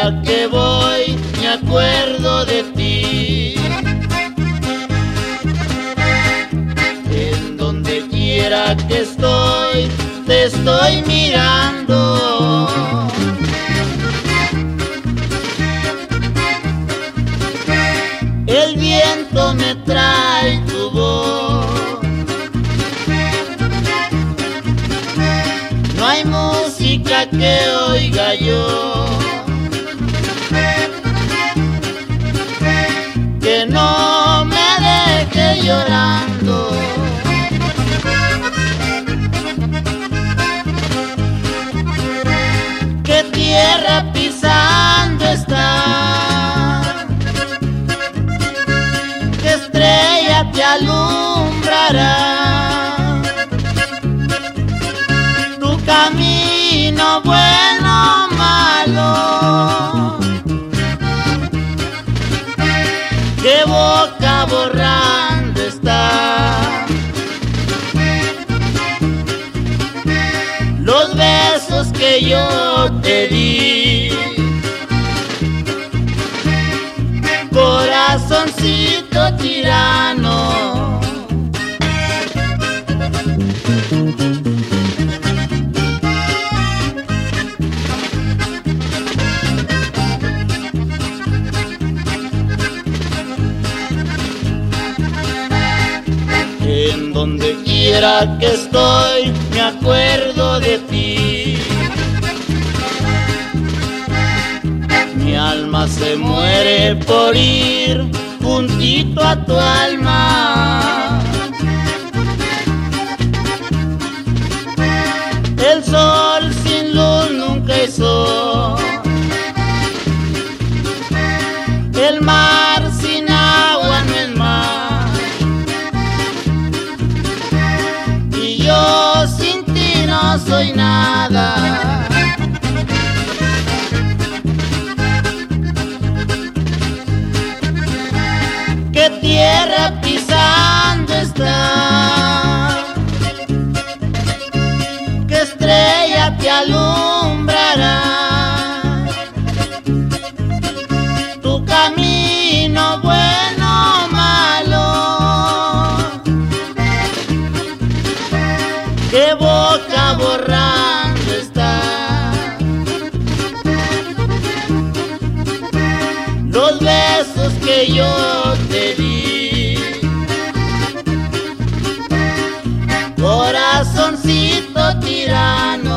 quiera que voy, me acuerdo de ti. En donde quiera que estoy, te estoy mirando. El viento me trae tu voz. No hay música que oiga yo que no me deje llorando. ¿Qué tierra pisando está? ¿Qué estrella te alumbrará? Tu camino bueno o malo, ¿qué boca borrando está? Los besos que yo te di, corazoncito tirano. En donde quiera que estoy, me acuerdo de ti. Mi alma se muere por ir juntito a tu alma. El sol sin luz nunca es sol. El mar sin agua no es mar. Y yo sin ti no soy nada. ¿Qué tierra pisando está? ¿Qué estrella te alumbrará? Tu camino bueno o malo, ¿qué boca borrando está? Los besos que yo te di, corazoncito tirano.